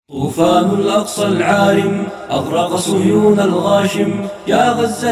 طوفان الأقصى العارم أغرق صهيون الغاشم، يا غزة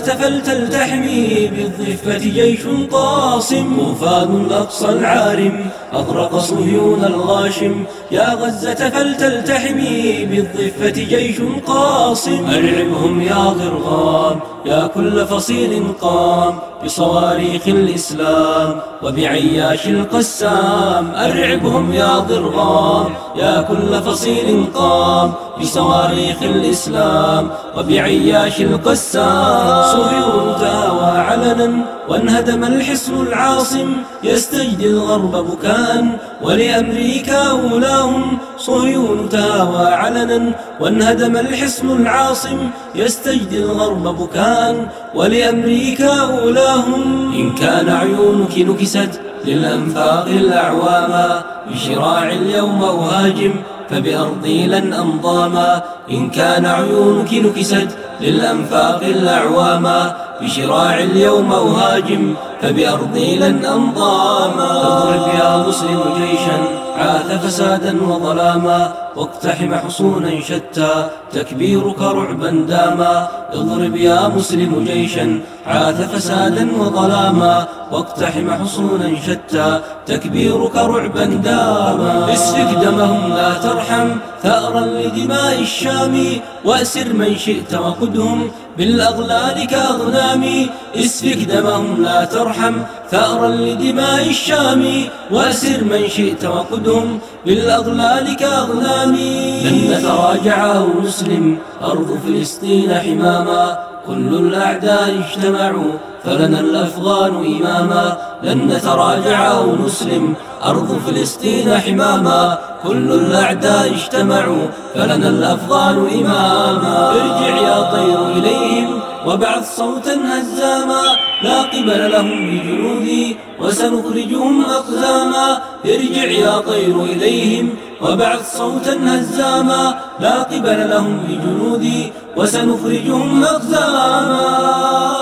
فلتلتحمي بالضفة جيش قاصم. طوفان الأقصى العارم أغرق صهيون الغاشم، يا غزة فلتلتحمي بالضفة جيش قاصم. أرعبهم يا ضرغام يا كل فصيل قام بصواريخ الإسلام وبعياش القسام. أرعبهم يا ضرغام يا كل فصيل قام بصواريخ الإسلام وبعياش القسام. صهيون تاوى علنا وانهدم الحصن العاصم، يستجدي الغرب بكاء ولأمريكا أولاهم. صهيون تاوى علنا وانهدم الحصن العاصم، يستجدي الغرب بكاء ولأمريكا أولاهم. إن كان عيونك نكست للأنفاق الأعواما، بشراع اليوم أهاجم فبأرضي لن أنضاما. إن كان عيونك نكست للأنفاق الأعواما، بشراع اليوم أهاجم فبأرضي لن أنضاما. اضرب يا مسلم جيشا عاث فسادا وظلاما، واقتحم حصونا شتى تكبيرك رعبا داما. اضرب يا مسلم جيشا عاث فسادا وظلاما، واقتحم حصونا شتى تكبيرك رعبا داما. اسفك دمهم لا ترحم ثأرا لدماء الشام، وأسر من شئت وقدهم بالأغلال كأغنام. اسفك دمهم لا ترحم ثأرا لدماء الشام، وأسر من شئت وقدهم بالأغلال كأغنام. لن نتراجع أو نسلم أرض فلسطين حماما، كل الأعداء اجتمعوا فلنا الأفغان إماما. لن نتراجع أو نسلم أرض فلسطين حماما، كل الأعداء اجتمعوا فلنا الأفغان إماما. ارجع يا طير إليهم وابعث صوتا هزاما، لا قبل لهم بجنودي وسنخرجهم أقزاما. ارجع يا طير إليهم وابعث صوتا هزاما، لا قبل لهم بجنودي وسنخرجهم أقزاما.